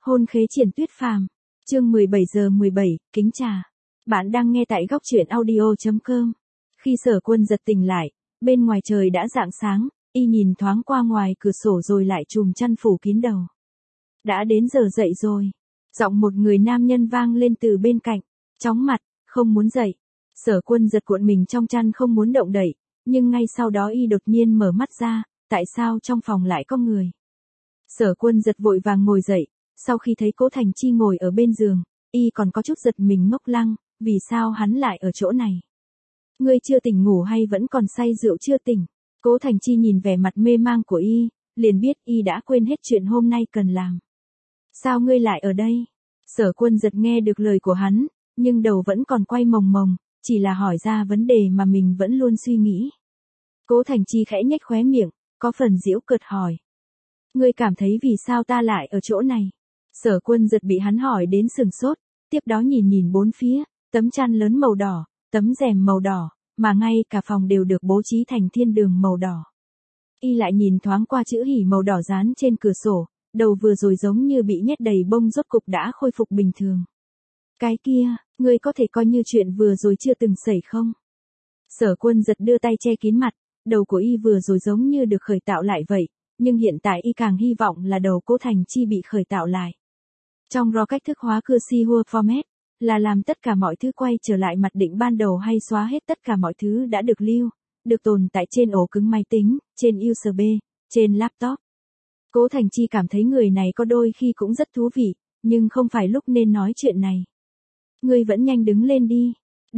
Hôn khế triển tuyết phàm. Chương 17:17, kính trà. Bạn đang nghe tại góc truyện audio.com. Khi Sở Quân giật tỉnh lại, bên ngoài trời đã rạng sáng, y nhìn thoáng qua ngoài cửa sổ rồi lại chùm chăn phủ kín đầu. Đã đến giờ dậy rồi. Giọng một người nam nhân vang lên từ bên cạnh, chóng mặt, không muốn dậy. Sở Quân giật cuộn mình trong chăn không muốn động đậy, nhưng ngay sau đó y đột nhiên mở mắt ra, tại sao trong phòng lại có người. Sở Quân giật vội vàng ngồi dậy, sau khi thấy Cố Thành Chi ngồi ở bên giường, y còn có chút giật mình ngốc lăng, vì sao hắn lại ở chỗ này? Ngươi chưa tỉnh ngủ hay vẫn còn say rượu chưa tỉnh? Cố Thành Chi nhìn vẻ mặt mê mang của y, liền biết y đã quên hết chuyện hôm nay cần làm. Sao ngươi lại ở đây? Sở Quân giật nghe được lời của hắn, nhưng đầu vẫn còn quay mồng mồng, chỉ là hỏi ra vấn đề mà mình vẫn luôn suy nghĩ. Cố Thành Chi khẽ nhếch khóe miệng, có phần giễu cợt hỏi. Ngươi cảm thấy vì sao ta lại ở chỗ này? Sở Quân giật bị hắn hỏi đến sừng sốt, tiếp đó nhìn bốn phía, tấm chăn lớn màu đỏ, tấm rèm màu đỏ, mà ngay cả phòng đều được bố trí thành thiên đường màu đỏ. Y lại nhìn thoáng qua chữ hỉ màu đỏ dán trên cửa sổ, đầu vừa rồi giống như bị nhét đầy bông rốt cục đã khôi phục bình thường. Cái kia, ngươi có thể coi như chuyện vừa rồi chưa từng xảy không? Sở Quân giật đưa tay che kín mặt, đầu của y vừa rồi giống như được khởi tạo lại vậy, nhưng hiện tại y càng hy vọng là đầu Cố Thành Chi bị khởi tạo lại. Trong RAW cách thức hóa cưa si hua format, là làm tất cả mọi thứ quay trở lại mặt định ban đầu hay xóa hết tất cả mọi thứ đã được lưu, được tồn tại trên ổ cứng máy tính, trên USB, trên laptop. Cố Thành Chi cảm thấy người này có đôi khi cũng rất thú vị, nhưng không phải lúc nên nói chuyện này. Ngươi vẫn nhanh đứng lên đi.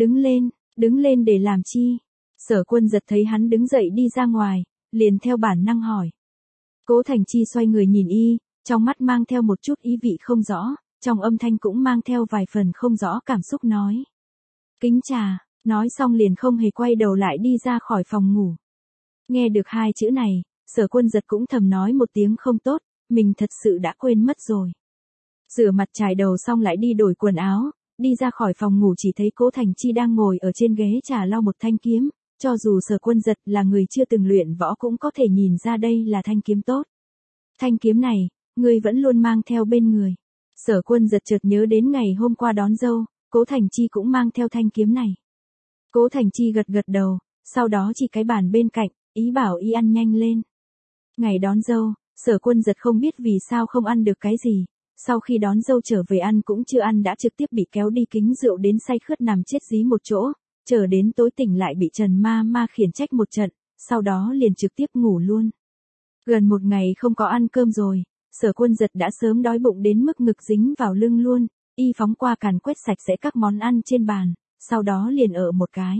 Đứng lên để làm chi? Sở Quân giật thấy hắn đứng dậy đi ra ngoài, liền theo bản năng hỏi. Cố Thành Chi xoay người nhìn y, trong mắt mang theo một chút ý vị không rõ, trong âm thanh cũng mang theo vài phần không rõ cảm xúc nói. Kính trà, nói xong liền không hề quay đầu lại đi ra khỏi phòng ngủ. Nghe được hai chữ này, Sở Quân giật cũng thầm nói một tiếng không tốt, mình thật sự đã quên mất rồi. Rửa mặt chải đầu xong lại đi đổi quần áo, đi ra khỏi phòng ngủ chỉ thấy Cố Thành Chi đang ngồi ở trên ghế trà lau một thanh kiếm, cho dù Sở Quân giật là người chưa từng luyện võ cũng có thể nhìn ra đây là thanh kiếm tốt. Thanh kiếm này, ngươi vẫn luôn mang theo bên người. Sở Quân giật chợt nhớ đến ngày hôm qua đón dâu, Cố Thành Chi cũng mang theo thanh kiếm này. Cố Thành Chi gật đầu, sau đó chỉ cái bàn bên cạnh, ý bảo y ăn nhanh lên. Ngày đón dâu, Sở Quân giật không biết vì sao không ăn được cái gì, sau khi đón dâu trở về ăn cũng chưa ăn đã trực tiếp bị kéo đi kính rượu đến say khướt nằm chết dí một chỗ, chờ đến tối tỉnh lại bị Trần Ma khiển trách một trận, sau đó liền trực tiếp ngủ luôn. Gần một ngày không có ăn cơm rồi, Sở Quân giật đã sớm đói bụng đến mức ngực dính vào lưng luôn, y phóng qua càn quét sạch sẽ các món ăn trên bàn, sau đó liền ở một cái.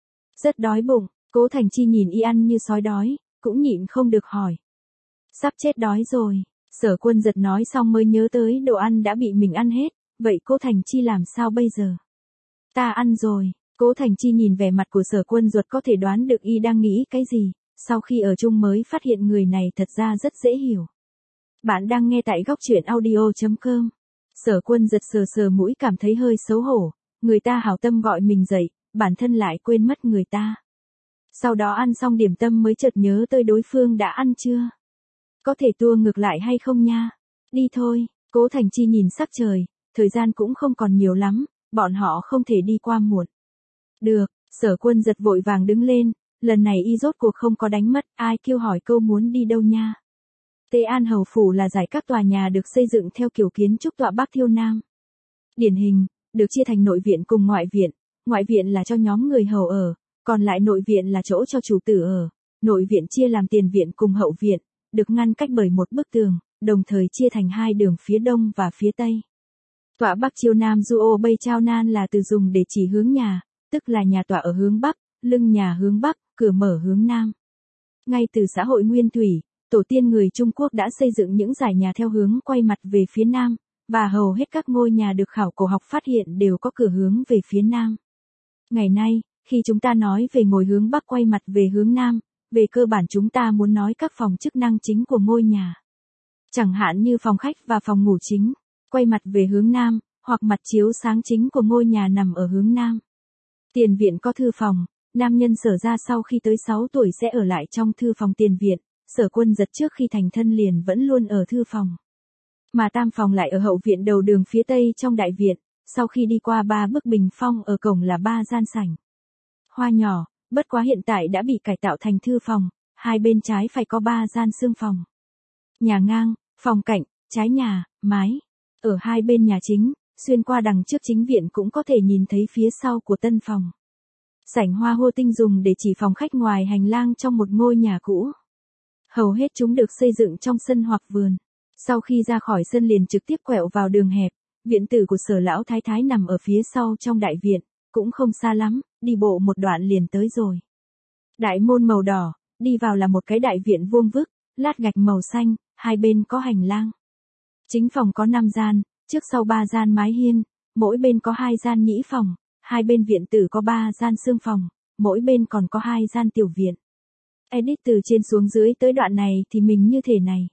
Rất đói bụng, Cố Thành Chi nhìn y ăn như sói đói, cũng nhịn không được hỏi. Sắp chết đói rồi, Sở Quân giật nói xong mới nhớ tới đồ ăn đã bị mình ăn hết, vậy Cố Thành Chi làm sao bây giờ? Ta ăn rồi, Cố Thành Chi nhìn vẻ mặt của Sở Quân giật có thể đoán được y đang nghĩ cái gì, sau khi ở chung mới phát hiện người này thật ra rất dễ hiểu. Bạn đang nghe tại góc truyện audio.com. Sở Quân giật sờ mũi cảm thấy hơi xấu hổ, người ta hảo tâm gọi mình dậy, bản thân lại quên mất người ta. Sau đó ăn xong điểm tâm mới chợt nhớ tới đối phương đã ăn chưa. Có thể tua ngược lại hay không nha? Đi thôi, Cố Thành Chi nhìn sắc trời, thời gian cũng không còn nhiều lắm, bọn họ không thể đi qua muộn. Được, Sở Quân giật vội vàng đứng lên, lần này y rốt cuộc không có đánh mất, ai kêu hỏi câu muốn đi đâu nha. Tế An Hầu Phủ là giải các tòa nhà được xây dựng theo kiểu kiến trúc tọa Bắc Thiêu Nam. Điển hình, được chia thành nội viện cùng ngoại viện là cho nhóm người hầu ở, còn lại nội viện là chỗ cho chủ tử ở. Nội viện chia làm tiền viện cùng hậu viện, được ngăn cách bởi một bức tường, đồng thời chia thành hai đường phía đông và phía tây. Tọa Bắc Chiêu Nam Duo Bay Chao Nan là từ dùng để chỉ hướng nhà, tức là nhà tọa ở hướng bắc, lưng nhà hướng bắc, cửa mở hướng nam. Ngay từ xã hội nguyên thủy, tổ tiên người Trung Quốc đã xây dựng những dải nhà theo hướng quay mặt về phía nam, và hầu hết các ngôi nhà được khảo cổ học phát hiện đều có cửa hướng về phía nam. Ngày nay, khi chúng ta nói về ngôi hướng bắc quay mặt về hướng nam, về cơ bản chúng ta muốn nói các phòng chức năng chính của ngôi nhà. Chẳng hạn như phòng khách và phòng ngủ chính, quay mặt về hướng nam, hoặc mặt chiếu sáng chính của ngôi nhà nằm ở hướng nam. Tiền viện có thư phòng, nam nhân Sở ra sau khi tới 6 tuổi sẽ ở lại trong thư phòng tiền viện, Sở Quân giật trước khi thành thân liền vẫn luôn ở thư phòng. Mà tam phòng lại ở hậu viện đầu đường phía tây trong đại viện, sau khi đi qua 3 bức bình phong ở cổng là 3 gian sảnh. Hoa nhỏ, bất quá hiện tại đã bị cải tạo thành thư phòng, hai bên trái phải có 3 gian xương phòng. Nhà ngang, phòng cạnh, trái nhà, mái. Ở hai bên nhà chính, xuyên qua đằng trước chính viện cũng có thể nhìn thấy phía sau của tân phòng. Sảnh hoa hô tinh dùng để chỉ phòng khách ngoài hành lang trong một ngôi nhà cũ. Hầu hết chúng được xây dựng trong sân hoặc vườn. Sau khi ra khỏi sân liền trực tiếp quẹo vào đường hẹp, viện tử của Sở lão thái thái nằm ở phía sau trong đại viện, cũng không xa lắm, đi bộ một đoạn liền tới rồi. Đại môn màu đỏ, đi vào là một cái đại viện vuông vức, lát gạch màu xanh, hai bên có hành lang. Chính phòng có 5 gian, trước sau 3 gian mái hiên, mỗi bên có 2 gian nhĩ phòng, hai bên viện tử có 3 gian xương phòng, mỗi bên còn có 2 gian tiểu viện. Edit từ trên xuống dưới tới đoạn này thì mình như thế này.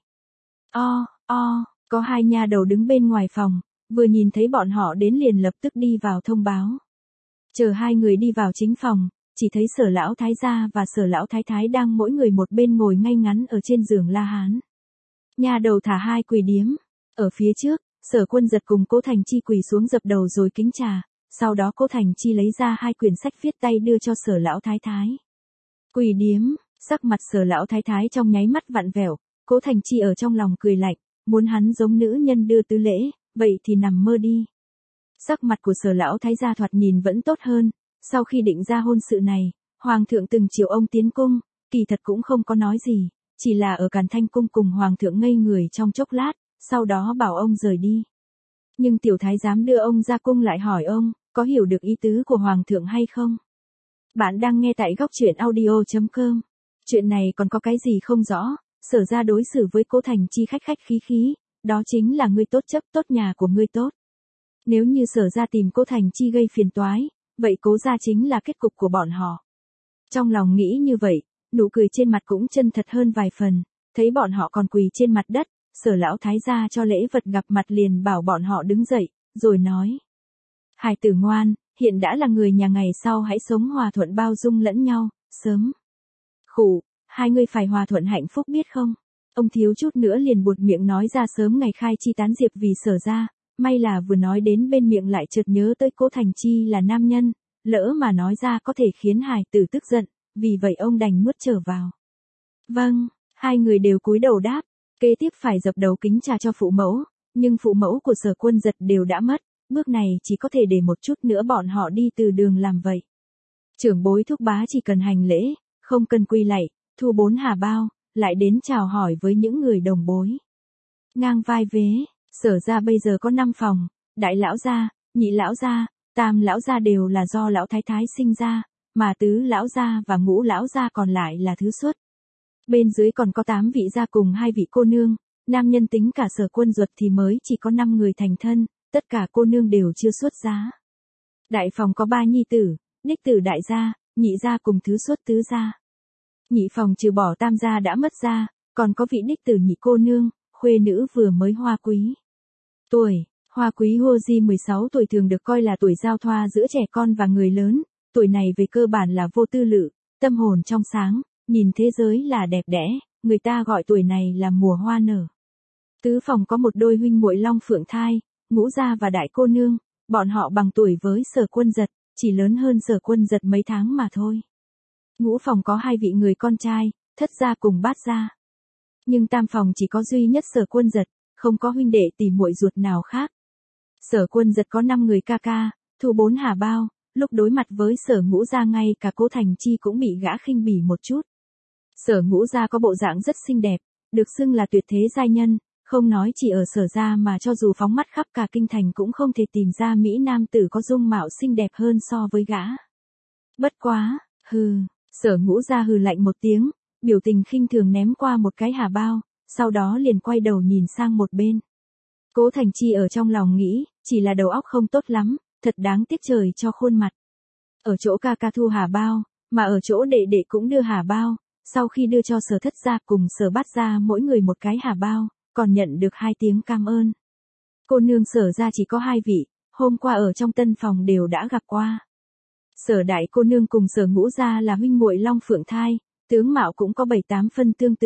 Có 2 nha đầu đứng bên ngoài phòng, vừa nhìn thấy bọn họ đến liền lập tức đi vào thông báo. Chờ 2 người đi vào chính phòng, chỉ thấy Sở lão thái gia và Sở lão thái thái đang mỗi người một bên ngồi ngay ngắn ở trên giường la hán. Nha đầu thả 2 quỳ điếm. Ở phía trước, Sở Quân Giật cùng Cố Thành Chi quỳ xuống dập đầu rồi kính trà, sau đó Cố Thành Chi lấy ra 2 quyển sách viết tay đưa cho Sở lão thái thái. Quỳ điếm, sắc mặt Sở lão thái thái trong nháy mắt vặn vẹo, Cố Thành Chi ở trong lòng cười lạnh, muốn hắn giống nữ nhân đưa tứ lễ, vậy thì nằm mơ đi. Sắc mặt của Sở lão thái gia thoạt nhìn vẫn tốt hơn, sau khi định ra hôn sự này, Hoàng thượng từng chiều ông tiến cung, kỳ thật cũng không có nói gì, chỉ là ở Càn Thanh cung cùng Hoàng thượng ngây người trong chốc lát, sau đó bảo ông rời đi. Nhưng tiểu thái giám đưa ông ra cung lại hỏi ông, có hiểu được ý tứ của Hoàng thượng hay không? Bạn đang nghe tại góc truyện audio.com. Chuyện này còn có cái gì không rõ, Sở ra đối xử với Cố Thành Chi khách khách khí khí, đó chính là ngươi tốt chấp tốt nhà của ngươi tốt. Nếu như Sở ra tìm Cố Thành Chi gây phiền toái, vậy Cố ra chính là kết cục của bọn họ. Trong lòng nghĩ như vậy, nụ cười trên mặt cũng chân thật hơn vài phần, thấy bọn họ còn quỳ trên mặt đất, Sở lão thái gia cho lễ vật gặp mặt liền bảo bọn họ đứng dậy, rồi nói. Hài tử ngoan, hiện đã là người nhà ngày sau hãy sống hòa thuận bao dung lẫn nhau, sớm. Khủ, hai người phải hòa thuận hạnh phúc biết không? Ông thiếu chút nữa liền buột miệng nói ra sớm ngày khai chi tán diệp vì Sở ra, may là vừa nói đến bên miệng lại chợt nhớ tới Cố Thành Chi là nam nhân, lỡ mà nói ra có thể khiến hài tử tức giận, vì vậy ông đành nuốt trở vào. Vâng, hai người đều cúi đầu đáp, kế tiếp phải dập đầu kính trà cho phụ mẫu, nhưng phụ mẫu của Sở Quân Giật đều đã mất, bước này chỉ có thể để một chút nữa bọn họ đi từ đường làm vậy. Trưởng bối thúc bá chỉ cần hành lễ, không cần quy lạy, thu 4 hà bao, lại đến chào hỏi với những người đồng bối. Ngang vai vế, Sở ra bây giờ có 5 phòng, đại lão gia, nhị lão gia, tam lão gia đều là do lão thái thái sinh ra, mà tứ lão gia và ngũ lão gia còn lại là thứ xuất. Bên dưới còn có 8 vị gia cùng 2 vị cô nương, nam nhân tính cả Sở Quân Duật thì mới chỉ có 5 người thành thân, tất cả cô nương đều chưa xuất giá. Đại phòng có 3 nhi tử, đích tử đại gia, nhị gia cùng thứ xuất tứ gia. Nhị phòng trừ bỏ tam gia đã mất gia, còn có vị đích tử nhị cô nương, khuê nữ vừa mới hoa quý. Tuổi, hoa quý hô di 16 tuổi thường được coi là tuổi giao thoa giữa trẻ con và người lớn, tuổi này về cơ bản là vô tư lự, tâm hồn trong sáng, nhìn thế giới là đẹp đẽ, người ta gọi tuổi này là mùa hoa nở. Tứ phòng có một đôi huynh muội long phượng thai, ngũ gia và đại cô nương, bọn họ bằng tuổi với Sở Quân Giật, chỉ lớn hơn Sở Quân Giật mấy tháng mà thôi. Ngũ phòng có 2 vị người con trai, thất gia cùng bát gia. Nhưng tam phòng chỉ có duy nhất Sở Quân Giật, không có huynh đệ tỷ muội ruột nào khác. Sở Quân Giật có 5 người ca ca, thu 4 hà bao, lúc đối mặt với Sở Ngũ gia ngay cả Cố Thành Chi cũng bị gã khinh bỉ một chút. Sở Ngũ gia có bộ dạng rất xinh đẹp, được xưng là tuyệt thế giai nhân, không nói chỉ ở Sở gia mà cho dù phóng mắt khắp cả kinh thành cũng không thể tìm ra mỹ nam tử có dung mạo xinh đẹp hơn so với gã. Bất quá, Sở Ngũ gia hừ lạnh một tiếng, biểu tình khinh thường ném qua một cái hà bao, sau đó liền quay đầu nhìn sang một bên. Cố Thành Chi ở trong lòng nghĩ, chỉ là đầu óc không tốt lắm, thật đáng tiếc trời cho khuôn mặt. Ở chỗ ca ca thu hà bao, mà ở chỗ đệ đệ cũng đưa hà bao, sau khi đưa cho Sở thất gia cùng Sở bát gia mỗi người một cái hà bao, còn nhận được 2 tiếng cảm ơn. Cô nương Sở gia chỉ có 2 vị, hôm qua ở trong tân phòng đều đã gặp qua. Sở đại cô nương cùng Sở Ngũ gia là huynh muội long phượng thai, tướng mạo cũng có 7-8 phân tương tự,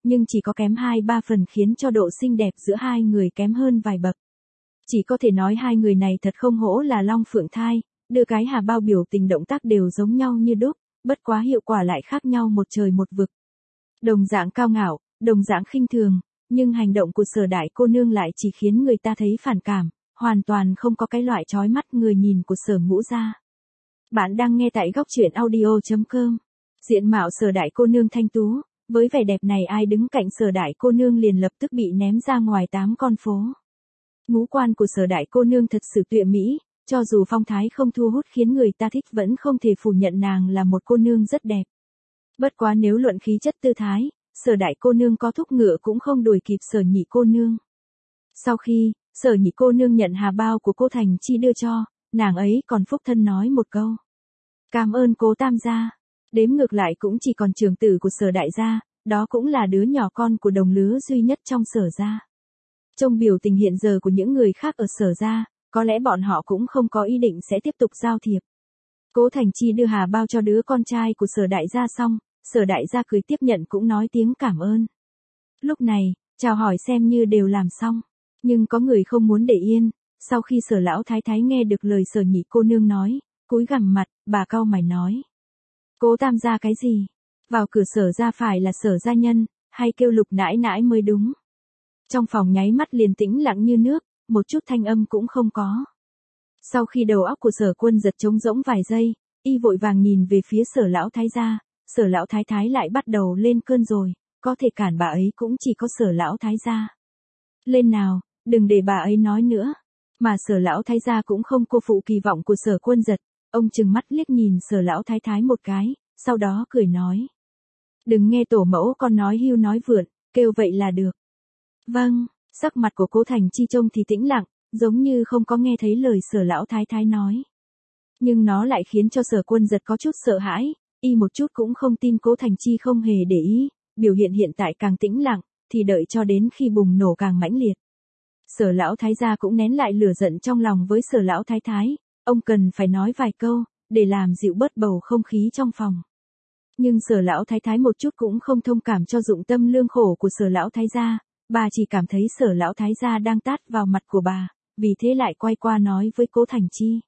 nhưng chỉ có kém 2-3 phần khiến cho độ xinh đẹp giữa hai người kém hơn vài bậc. Chỉ có thể nói hai người này thật không hổ là long phượng thai, đưa cái hà bao biểu tình động tác đều giống nhau như đúc, bất quá hiệu quả lại khác nhau một trời một vực. Đồng dạng cao ngạo, đồng dạng khinh thường, nhưng hành động của Sở đại cô nương lại chỉ khiến người ta thấy phản cảm, hoàn toàn không có cái loại chói mắt người nhìn của Sở Ngũ gia. Bạn đang nghe tại góc truyện audio.com. Diện mạo Sở đại cô nương thanh tú, với vẻ đẹp này ai đứng cạnh Sở đại cô nương liền lập tức bị ném ra ngoài 8 con phố. Ngũ quan của Sở đại cô nương thật sự tuyệt mỹ, cho dù phong thái không thu hút khiến người ta thích vẫn không thể phủ nhận nàng là một cô nương rất đẹp. Bất quá nếu luận khí chất tư thái, Sở đại cô nương có thúc ngựa cũng không đuổi kịp Sở nhị cô nương. Sau khi, Sở nhị cô nương nhận hà bao của cô Thành Chi đưa cho, nàng ấy còn phúc thân nói một câu. Cảm ơn cố tam gia. Đếm ngược lại cũng chỉ còn trưởng tử của Sở đại gia, đó cũng là đứa nhỏ con của đồng lứa duy nhất trong Sở gia. Trong biểu tình hiện giờ của những người khác ở Sở gia, có lẽ bọn họ cũng không có ý định sẽ tiếp tục giao thiệp. Cố Thành Chi đưa hà bao cho đứa con trai của Sở đại gia xong, Sở đại gia cười tiếp nhận cũng nói tiếng cảm ơn. Lúc này, chào hỏi xem như đều làm xong, nhưng có người không muốn để yên, sau khi Sở lão thái thái nghe được lời Sở nhị cô nương nói, cúi gằm mặt, bà cau mày nói. Cố tam gia cái gì? Vào cửa Sở gia phải là Sở gia nhân, hay kêu Lục nãi nãi mới đúng. Trong phòng nháy mắt liền tĩnh lặng như nước, một chút thanh âm cũng không có. Sau khi đầu óc của Sở Quân giật trống rỗng vài giây, y vội vàng nhìn về phía Sở lão thái gia, Sở lão thái thái lại bắt đầu lên cơn rồi, có thể cản bà ấy cũng chỉ có Sở lão thái gia. Lên nào, đừng để bà ấy nói nữa. Mà Sở lão thái gia cũng không cô phụ kỳ vọng của Sở Quân giật, ông trừng mắt liếc nhìn Sở lão thái thái một cái, sau đó cười nói. Đừng nghe tổ mẫu con nói hưu nói vượn, kêu vậy là được. Vâng, sắc mặt của Cố Thành Chi trông thì tĩnh lặng, giống như không có nghe thấy lời Sở lão thái thái nói. Nhưng nó lại khiến cho Sở Quân giật có chút sợ hãi, y một chút cũng không tin Cố Thành Chi không hề để ý, biểu hiện hiện tại càng tĩnh lặng, thì đợi cho đến khi bùng nổ càng mãnh liệt. Sở lão thái gia cũng nén lại lửa giận trong lòng với Sở lão thái thái, ông cần phải nói vài câu, để làm dịu bớt bầu không khí trong phòng. Nhưng Sở lão thái thái một chút cũng không thông cảm cho dụng tâm lương khổ của Sở lão thái gia, bà chỉ cảm thấy Sở lão thái gia đang tát vào mặt của bà, vì thế lại quay qua nói với Cố Thành Chi.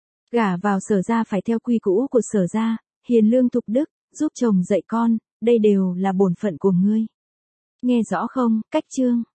Gả vào Sở gia phải theo quy củ của Sở gia, hiền lương thục đức, giúp chồng dạy con, đây đều là bổn phận của ngươi. Nghe rõ không? Cách chương